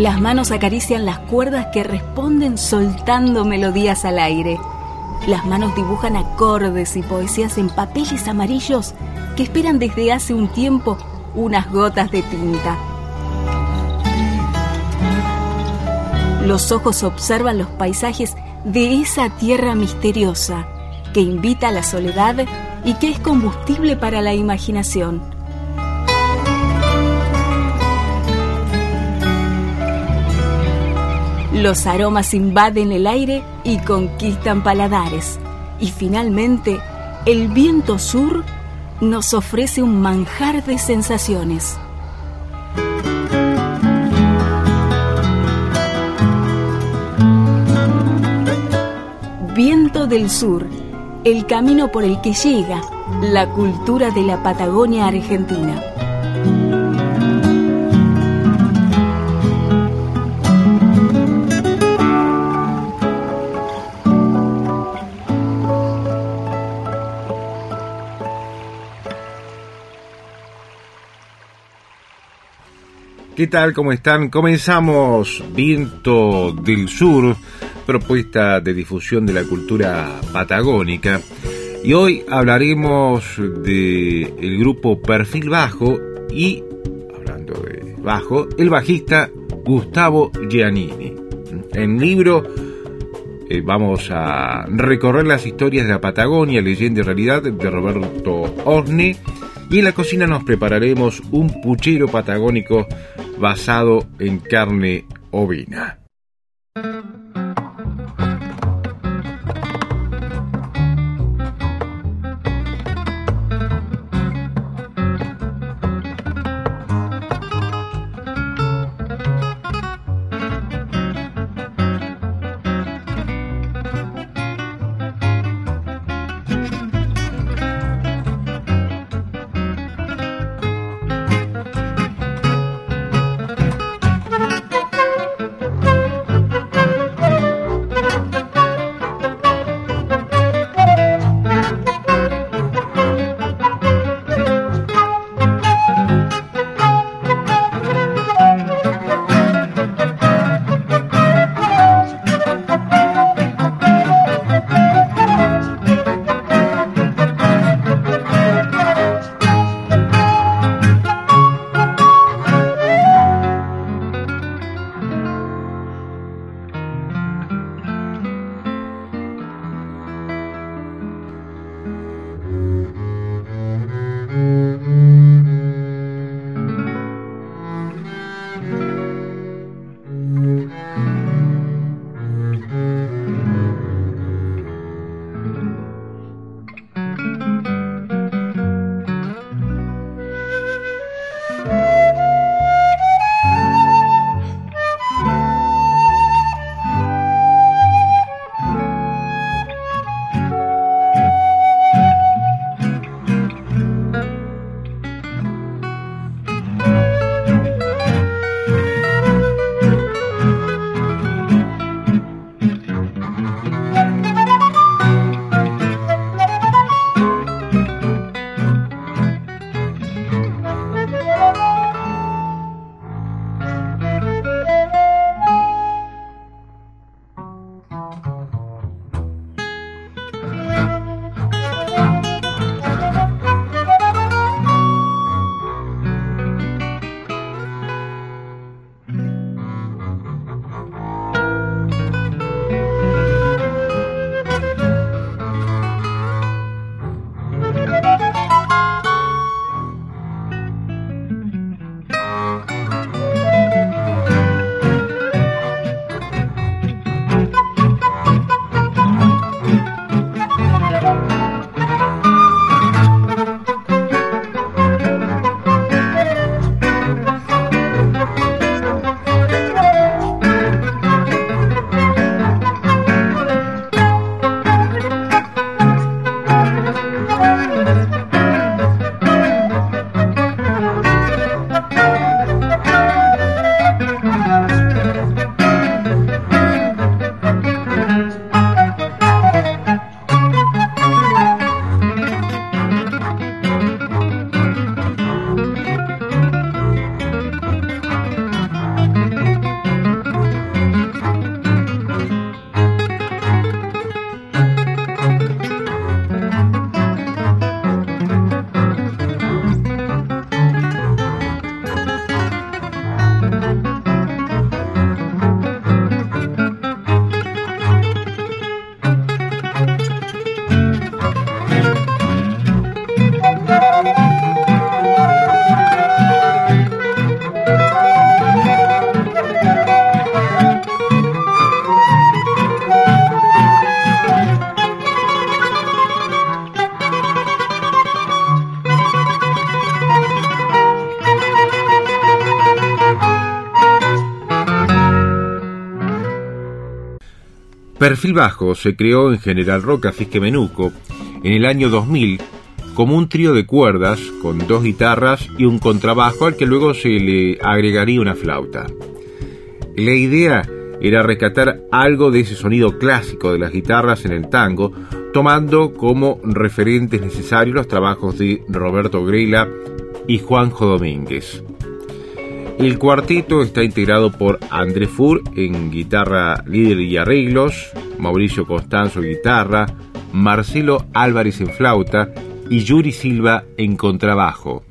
Las manos acarician las cuerdas que responden soltando melodías al aire. Las manos dibujan acordes y poesías en papeles amarillos que esperan desde hace un tiempo unas gotas de tinta. Los ojos observan los paisajes de esa tierra misteriosa que invita a la soledad y que es combustible para la imaginación. Los aromas invaden el aire y conquistan paladares. Y finalmente, el viento sur nos ofrece un manjar de sensaciones. Viento del Sur, el camino por el que llega la cultura de la Patagonia Argentina. ¿Qué tal? ¿Cómo están? Comenzamos Viento del Sur, propuesta de difusión de la cultura patagónica. Y hoy hablaremos del grupo Perfil Bajo y, hablando de bajo, el bajista Gustavo Giannini. En el libro vamos a recorrer las historias de la Patagonia, leyenda y realidad de Roberto Osne. Y en la cocina nos prepararemos un puchero patagónico basado en carne ovina. Perfil Bajo se creó en General Roca, Fisquemenuco, en el año 2000 como un trío de cuerdas con 2 guitarras y un contrabajo al que luego se le agregaría una flauta. La idea era rescatar algo de ese sonido clásico de las guitarras en el tango, tomando como referentes necesarios los trabajos de Roberto Grela y Juanjo Domínguez. El cuarteto está integrado por André Fur en guitarra líder y arreglos, Mauricio Costanzo en guitarra, Marcelo Álvarez en flauta y Yuri Silva en contrabajo.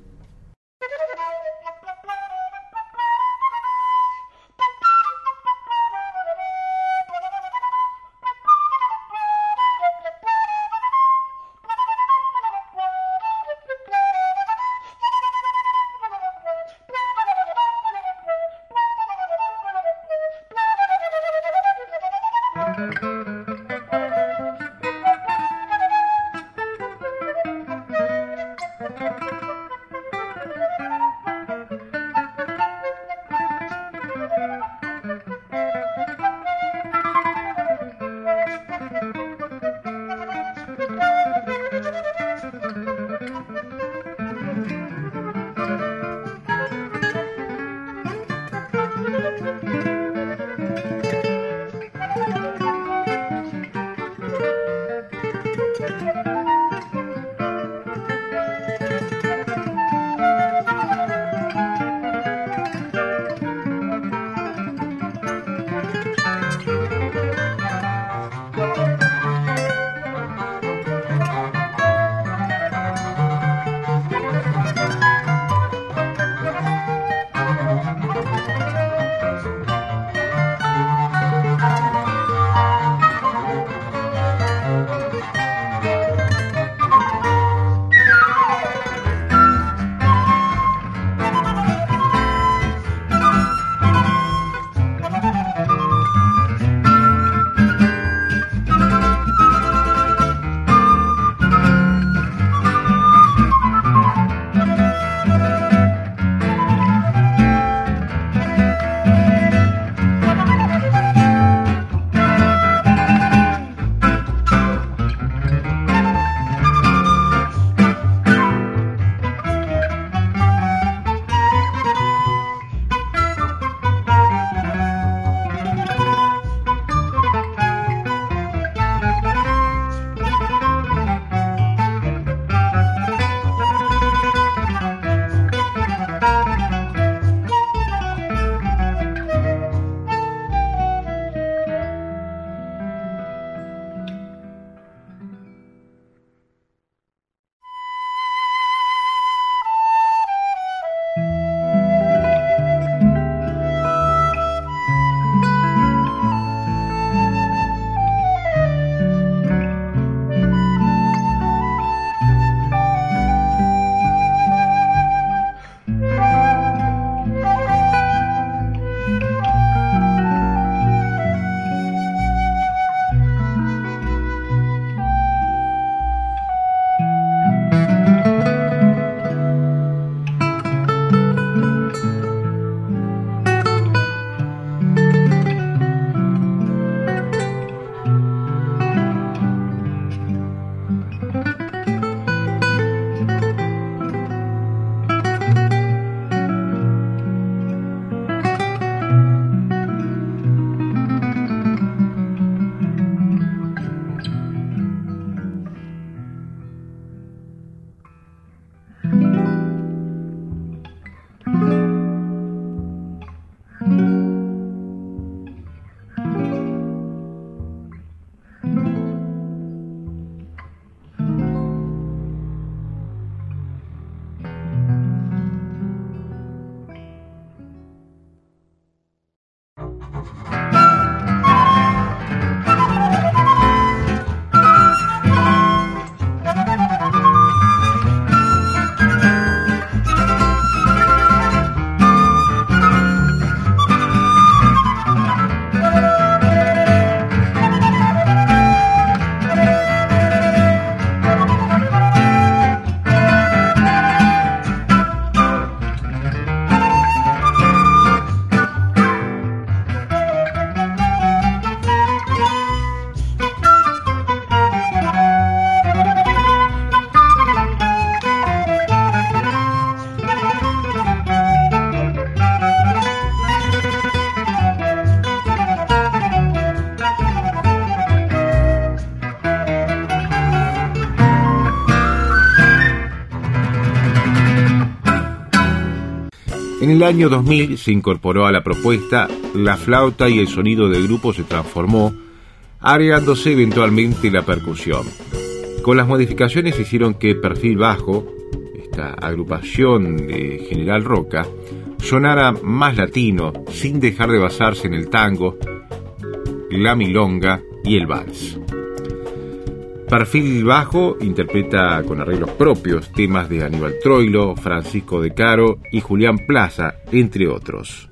En el año 2000 se incorporó a la propuesta la flauta y el sonido del grupo se transformó, agregándose eventualmente la percusión. Con las modificaciones se hicieron que Perfil Bajo, esta agrupación de General Roca, sonara más latino, sin dejar de basarse en el tango, la milonga y el vals. Perfil Bajo interpreta con arreglos propios temas de Aníbal Troilo, Francisco de Caro y Julián Plaza, entre otros.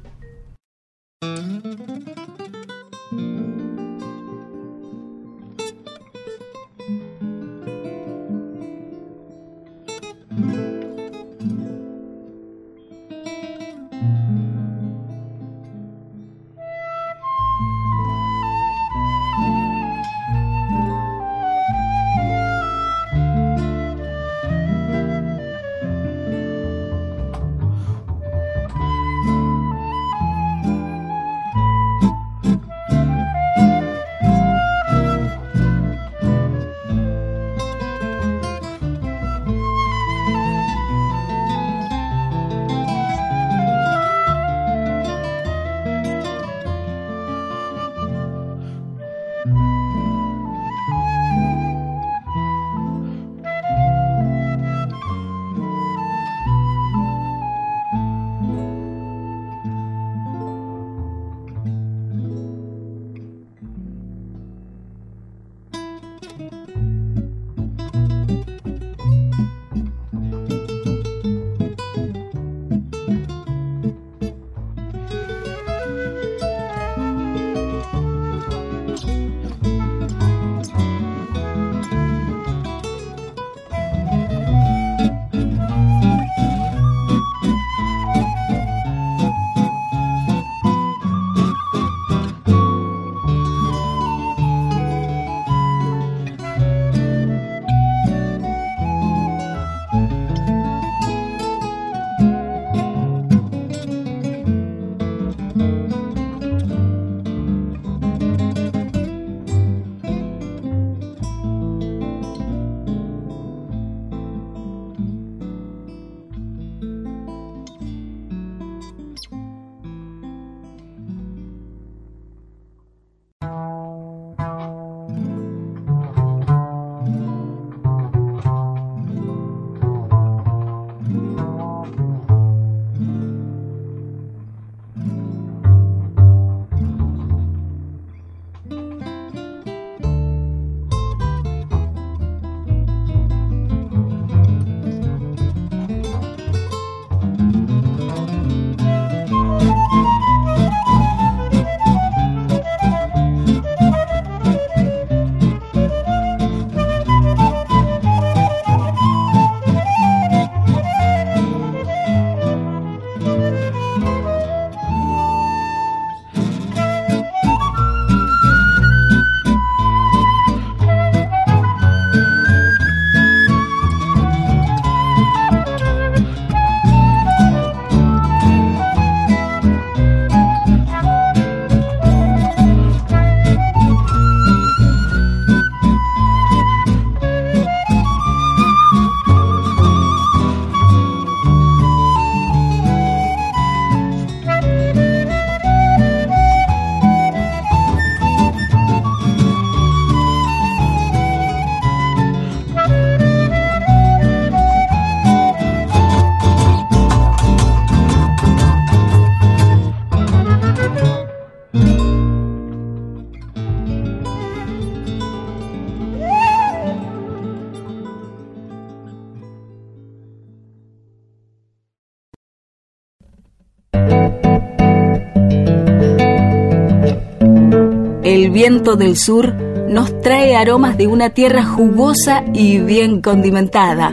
El viento del sur nos trae aromas de una tierra jugosa y bien condimentada.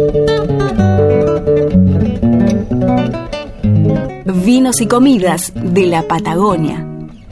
Vinos y comidas de la Patagonia.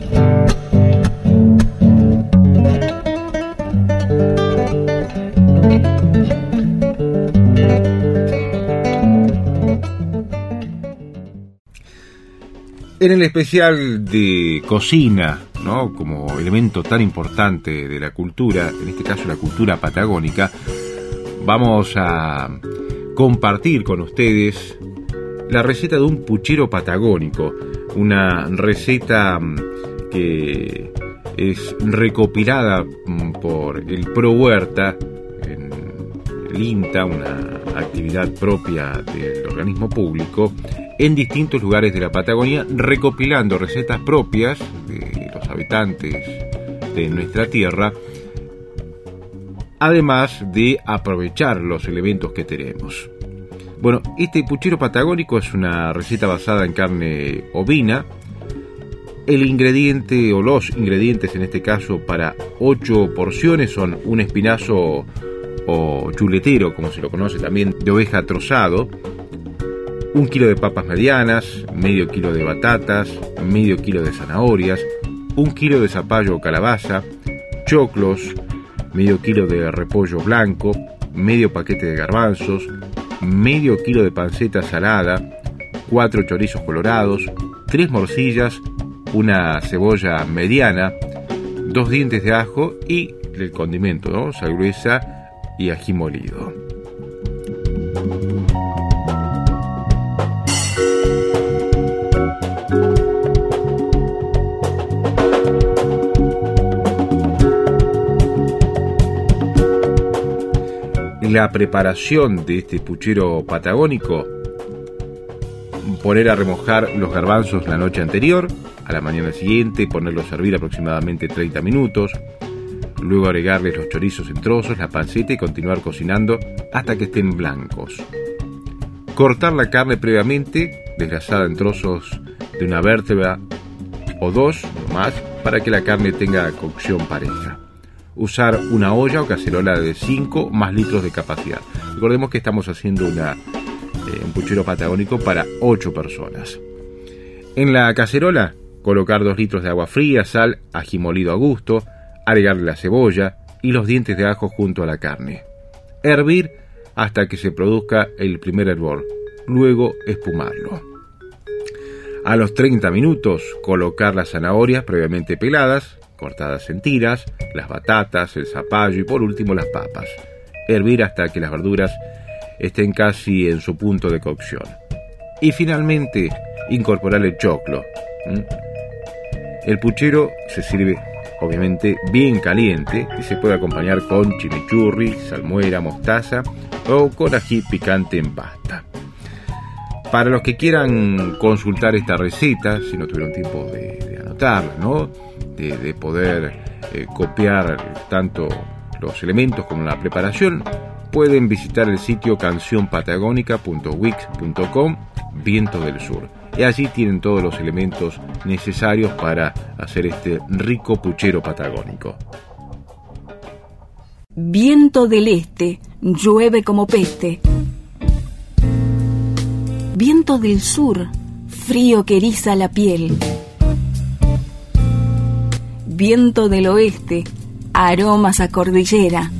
En el especial de cocina, ¿no?, como elemento tan importante de la cultura, en este caso la cultura patagónica, vamos a compartir con ustedes la receta de un puchero patagónico, una receta que es recopilada por el Pro Huerta en el INTA, una actividad propia del organismo público, en distintos lugares de la Patagonia, recopilando recetas propias de los habitantes de nuestra tierra, además de aprovechar los elementos que tenemos. Bueno, este puchero patagónico es una receta basada en carne ovina. El ingrediente o los ingredientes en este caso para 8 porciones son un espinazo o chuletero, como se lo conoce también, de oveja trozado, 1 kilo de papas medianas, medio kilo de batatas, medio kilo de zanahorias, 1 kilo de zapallo o calabaza, choclos, medio kilo de repollo blanco, medio paquete de garbanzos, medio kilo de panceta salada, 4 chorizos colorados, 3 morcillas, una cebolla mediana, 2 dientes de ajo y el condimento, ¿no? Sal gruesa y ají molido. La preparación de este puchero patagónico: poner a remojar los garbanzos la noche anterior, a la mañana siguiente ponerlos a hervir aproximadamente 30 minutos, luego agregarles los chorizos en trozos, la panceta y continuar cocinando hasta que estén blancos. Cortar la carne previamente, desgrasada en trozos de una vértebra o 2 o más, para que la carne tenga cocción pareja. Usar una olla o cacerola de 5 más litros de capacidad. Recordemos que estamos haciendo un puchero patagónico para 8 personas. En la cacerola, colocar 2 litros de agua fría, sal, ají molido a gusto, agregarle la cebolla y los dientes de ajo junto a la carne. Hervir hasta que se produzca el primer hervor, luego espumarlo. A los 30 minutos, colocar las zanahorias previamente peladas, cortadas en tiras, las batatas, el zapallo y por último las papas. Hervir hasta que las verduras estén casi en su punto de cocción. Y finalmente, incorporar el choclo. El puchero se sirve obviamente bien caliente y se puede acompañar con chimichurri, salmuera, mostaza o con ají picante en pasta. Para los que quieran consultar esta receta, si no tuvieron tiempo de anotarla, ¿no? De poder copiar tanto los elementos como la preparación, pueden visitar el sitio cancionpatagónica.wix.com Viento del Sur. Y allí tienen todos los elementos necesarios para hacer este rico puchero patagónico. Viento del este, llueve como peste. Viento del sur, frío que eriza la piel. Viento del oeste, aromas a cordillera.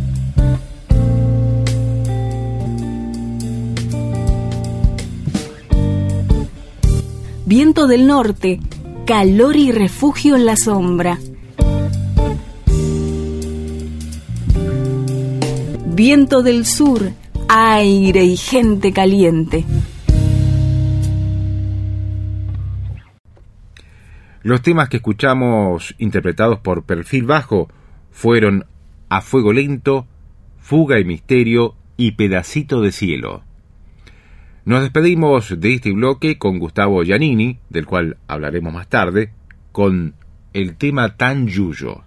Viento del norte, calor y refugio en la sombra. Viento del sur, aire y gente caliente. Los temas que escuchamos interpretados por Perfil Bajo fueron A Fuego Lento, Fuga y Misterio y Pedacito de Cielo. Nos despedimos de este bloque con Gustavo Giannini, del cual hablaremos más tarde, con el tema Tan Yuyo.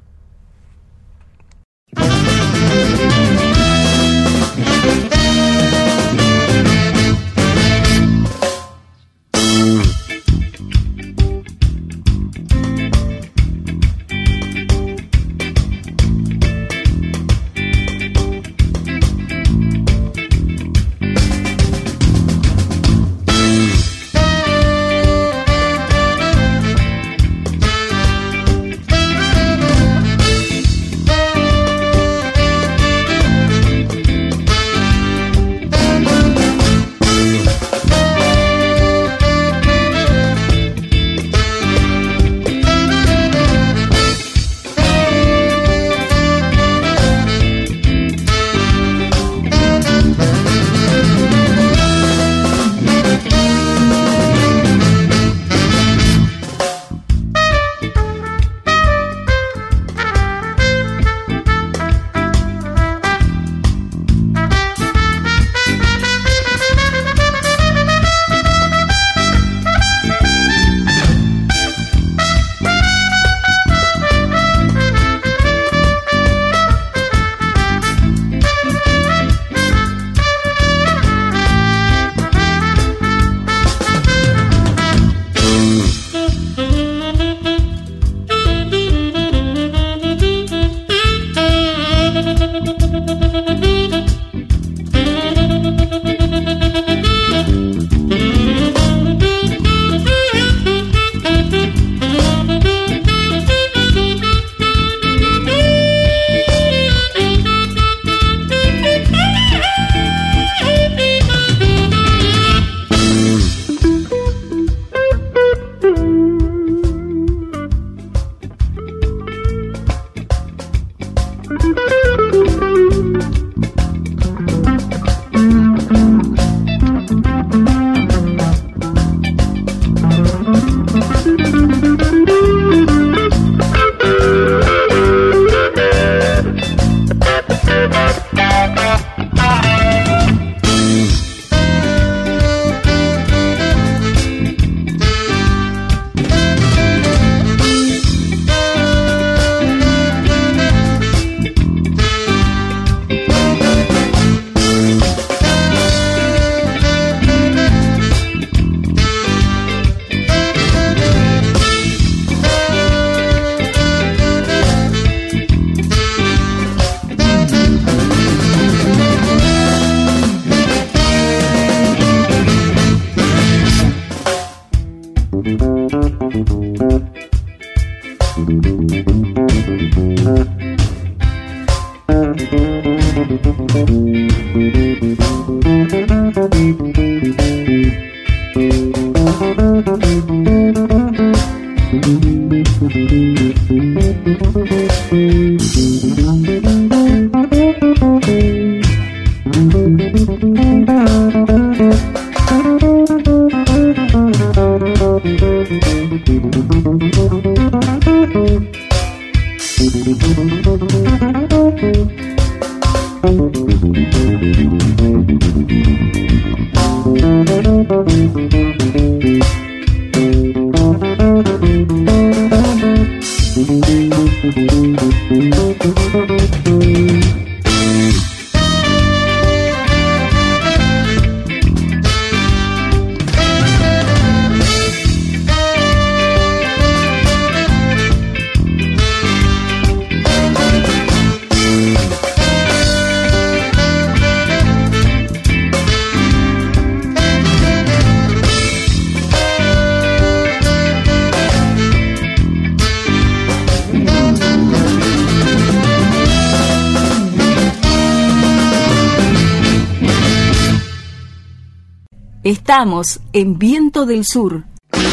Estamos en Viento del Sur.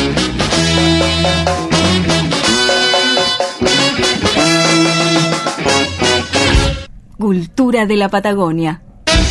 Cultura de la Patagonia.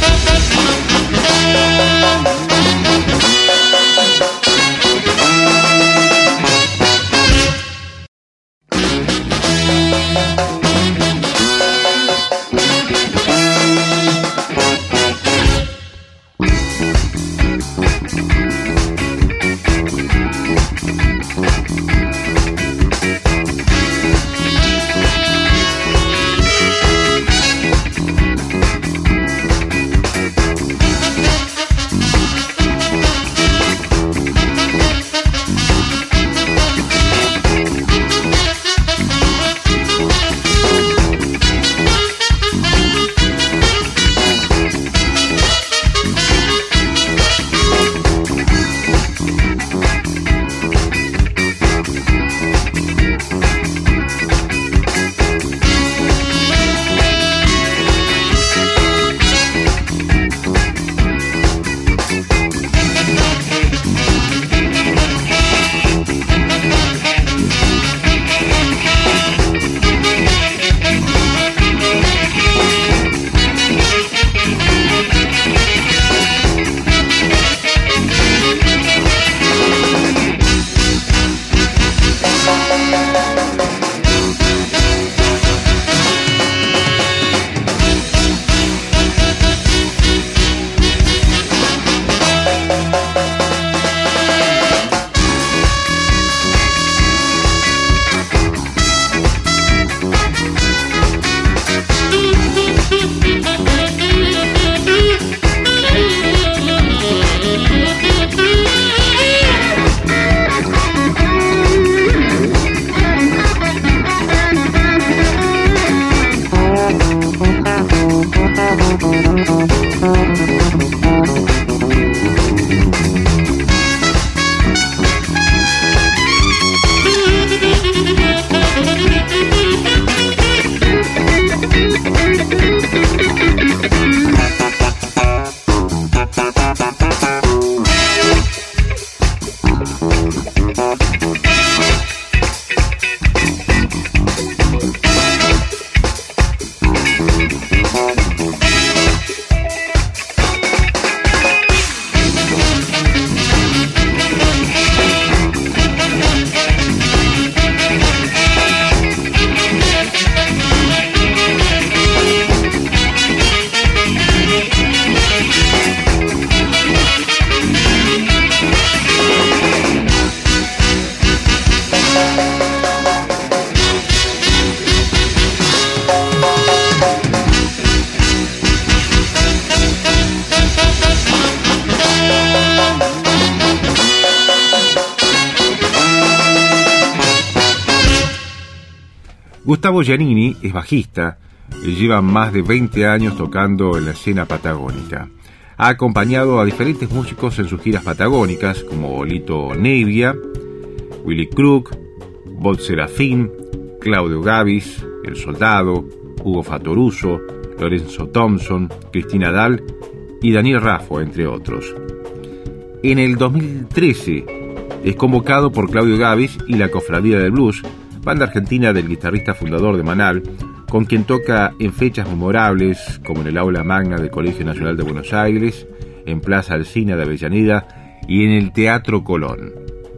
Gustavo Giannini es bajista y lleva más de 20 años tocando en la escena patagónica. Ha acompañado a diferentes músicos en sus giras patagónicas como Lito Nebbia, Willy Crook, Bob Serafín, Claudio Gavis, El Soldado, Hugo Fattoruso, Lorenzo Thompson, Cristina Dahl y Daniel Raffo, entre otros. En el 2013 es convocado por Claudio Gavis y la Cofradía del Blues, banda argentina del guitarrista fundador de Manal, con quien toca en fechas memorables, como en el Aula Magna del Colegio Nacional de Buenos Aires, en Plaza Alsina de Avellaneda y en el Teatro Colón.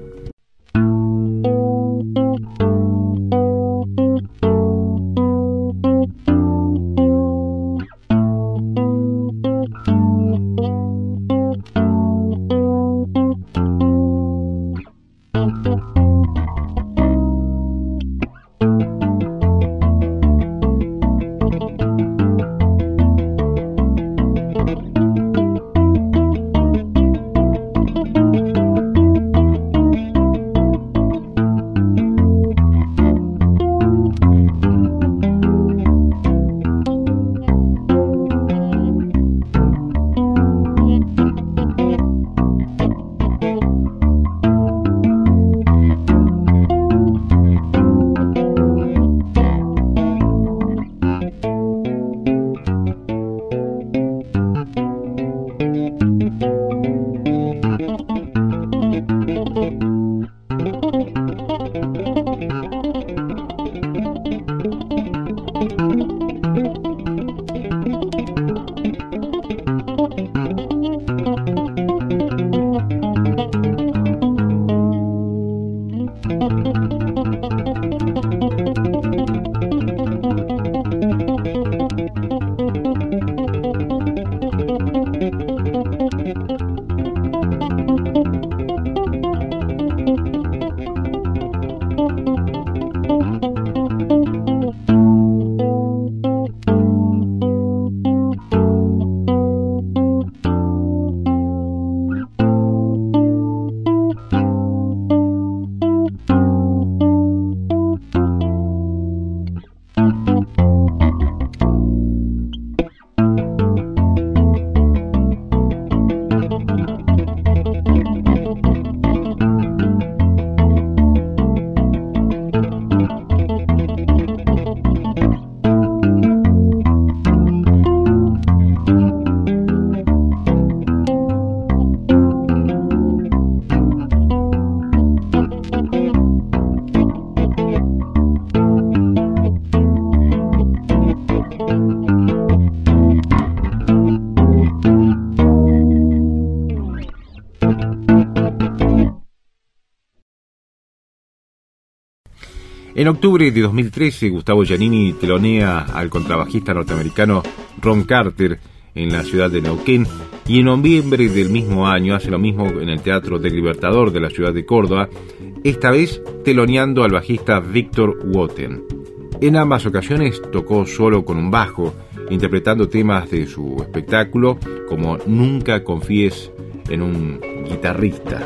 En octubre de 2013, Gustavo Giannini telonea al contrabajista norteamericano Ron Carter en la ciudad de Neuquén, y en noviembre del mismo año hace lo mismo en el Teatro del Libertador de la ciudad de Córdoba, esta vez teloneando al bajista Víctor Woten. En ambas ocasiones tocó solo con un bajo, interpretando temas de su espectáculo como Nunca confíes en un guitarrista.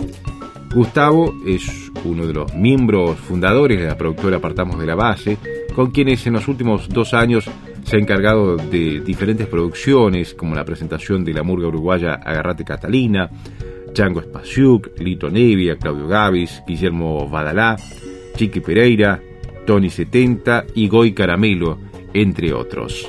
Gustavo es uno de los miembros fundadores de la productora Partamos de la Base, con quienes en los últimos 2 años se ha encargado de diferentes producciones, como la presentación de la murga uruguaya Agarrate Catalina, Chango Spasiuk, Lito Nevia, Claudio Gavis, Guillermo Badalá, Chiqui Pereira, Tony 70 y Goy Caramelo, entre otros.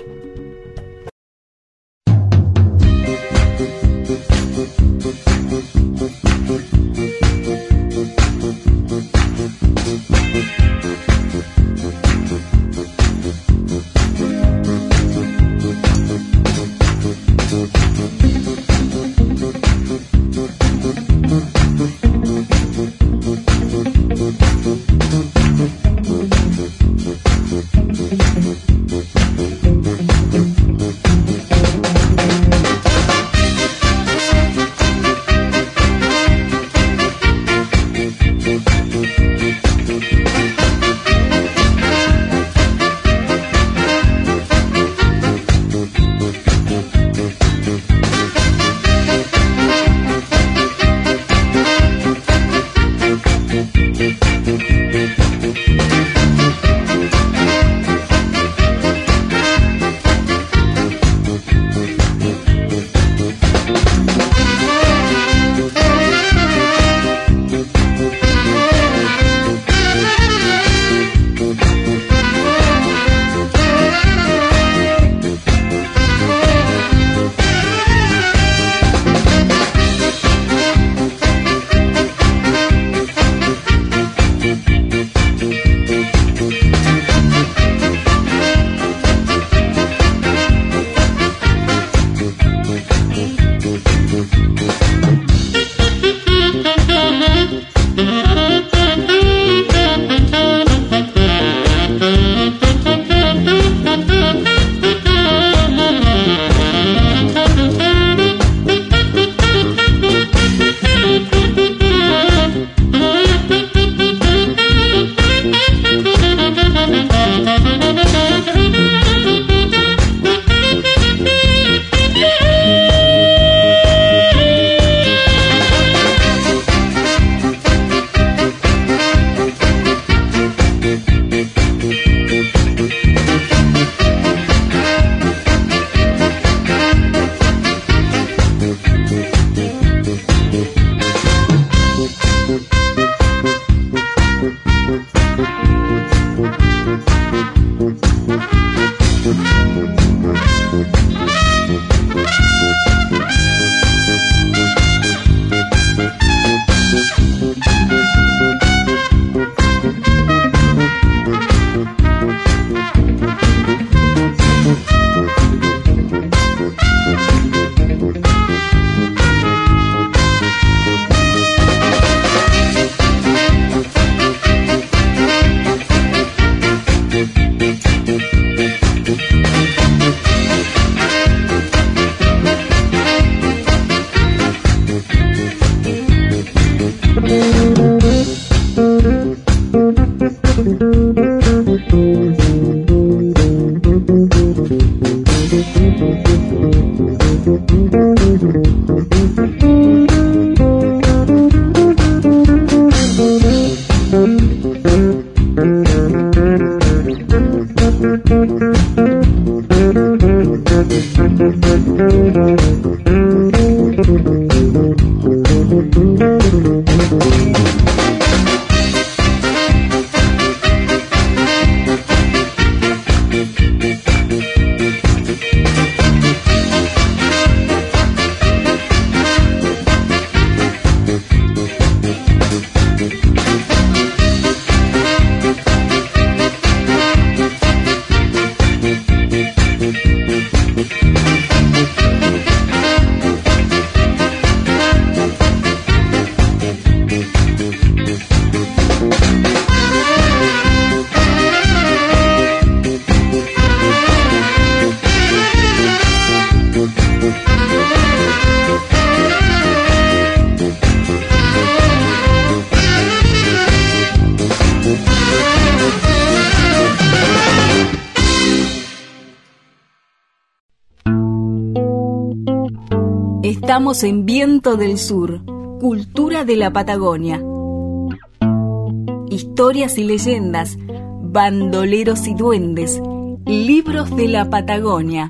Estamos en Viento del Sur, cultura de la Patagonia. Historias y leyendas, bandoleros y duendes, libros de la Patagonia.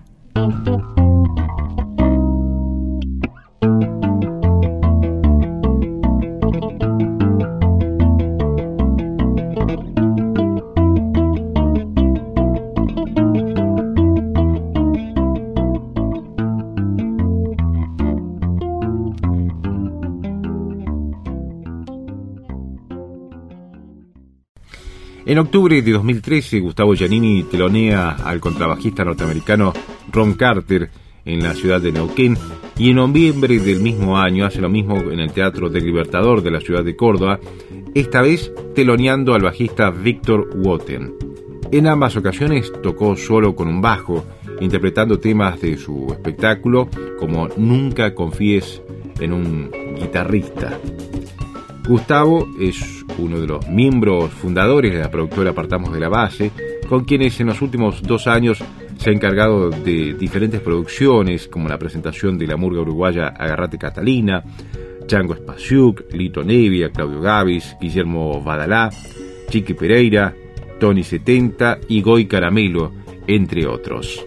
En octubre de 2013, Gustavo Giannini telonea al contrabajista norteamericano Ron Carter en la ciudad de Neuquén, y en noviembre del mismo año hace lo mismo en el Teatro del Libertador de la ciudad de Córdoba, esta vez teloneando al bajista Víctor Woten. En ambas ocasiones tocó solo con un bajo, interpretando temas de su espectáculo como Nunca confíes en un guitarrista. Gustavo es uno de los miembros fundadores de la productora Partamos de la Base, con quienes en los últimos 2 años se ha encargado de diferentes producciones, como la presentación de la murga uruguaya Agarrate Catalina, Chango Spasiuk, Lito Nevia, Claudio Gavis, Guillermo Badalá, Chiqui Pereira, Tony 70 y Goy Caramelo, entre otros.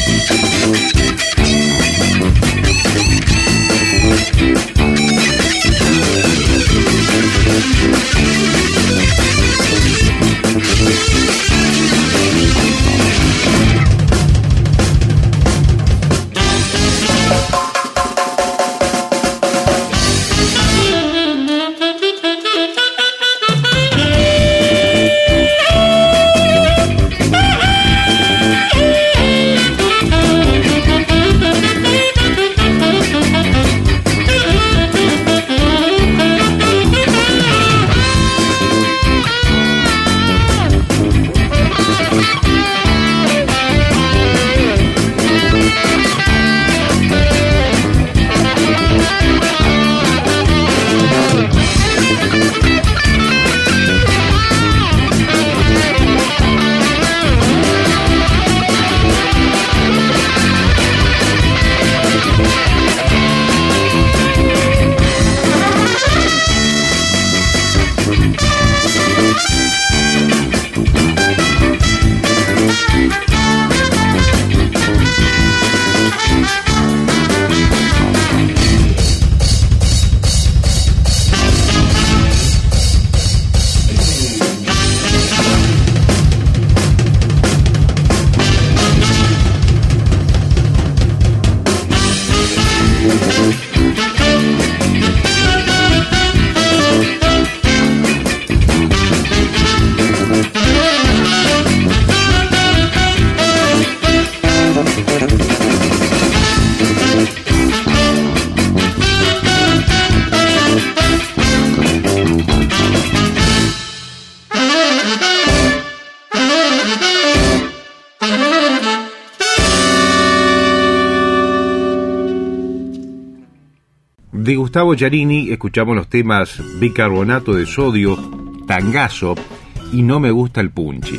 De Gustavo Giannini escuchamos los temas Bicarbonato de Sodio, Tangazo y No me gusta el punchi.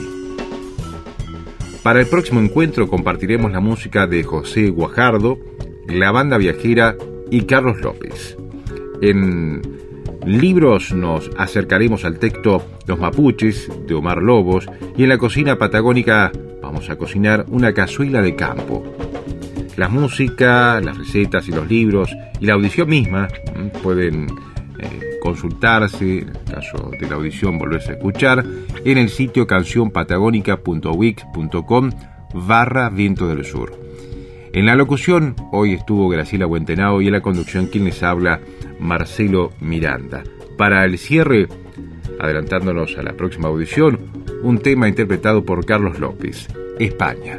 Para el próximo encuentro compartiremos la música de José Guajardo, La Banda Viajera y Carlos López. En libros nos acercaremos al texto Los Mapuches de Omar Lobos y en la cocina patagónica vamos a cocinar una cazuela de campo. La música, las recetas y los libros y la audición misma pueden consultarse, en el caso de la audición volverse a escuchar, en el sitio cancionpatagónica.wix.com/Viento del Sur. En la locución hoy estuvo Graciela Buentenao y en la conducción quien les habla, Marcelo Miranda. Para el cierre, adelantándonos a la próxima audición, un tema interpretado por Carlos López, España.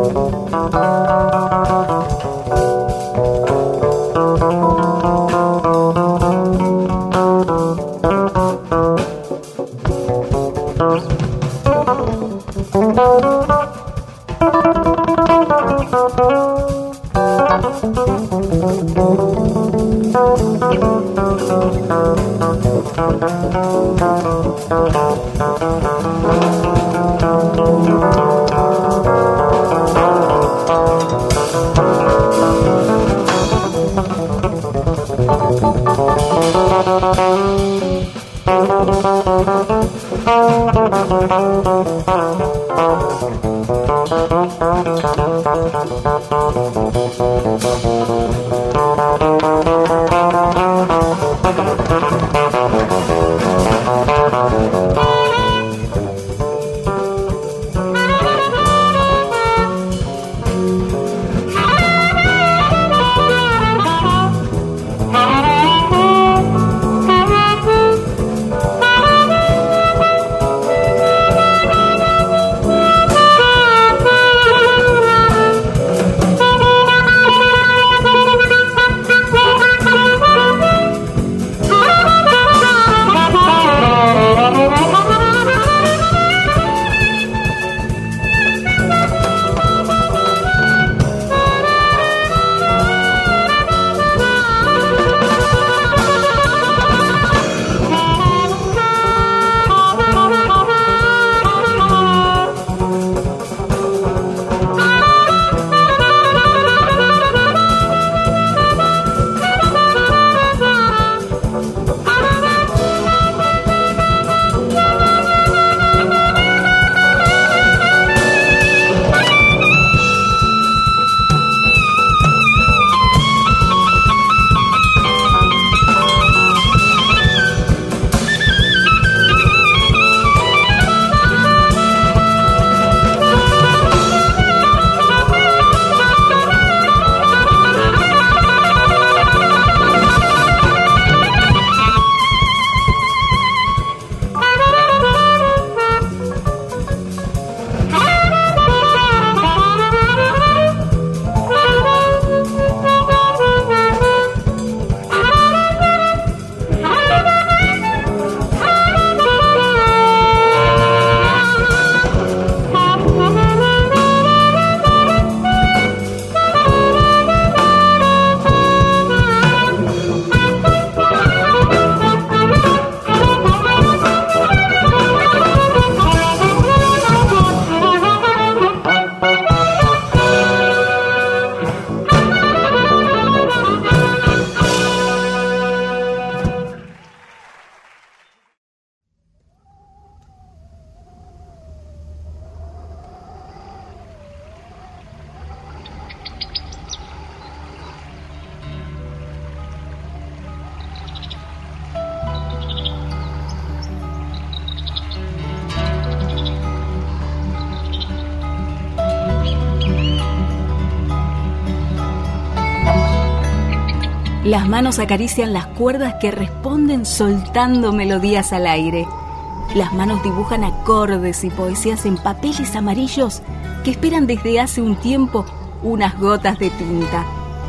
Las manos acarician las cuerdas que responden soltando melodías al aire. Las manos dibujan acordes y poesías en papeles amarillos que esperan desde hace un tiempo unas gotas de tinta.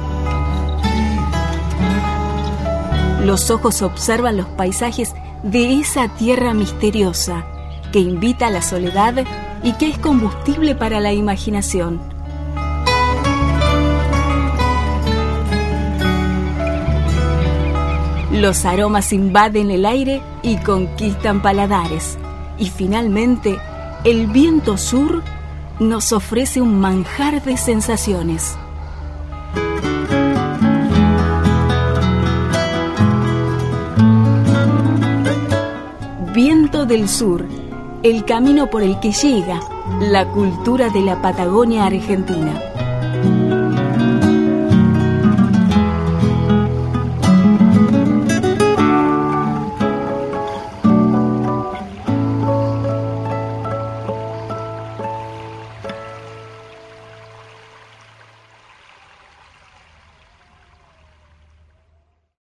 Los ojos observan los paisajes de esa tierra misteriosa que invita a la soledad y que es combustible para la imaginación. Los aromas invaden el aire y conquistan paladares. Y finalmente, el viento sur nos ofrece un manjar de sensaciones. Viento del Sur, el camino por el que llega la cultura de la Patagonia Argentina.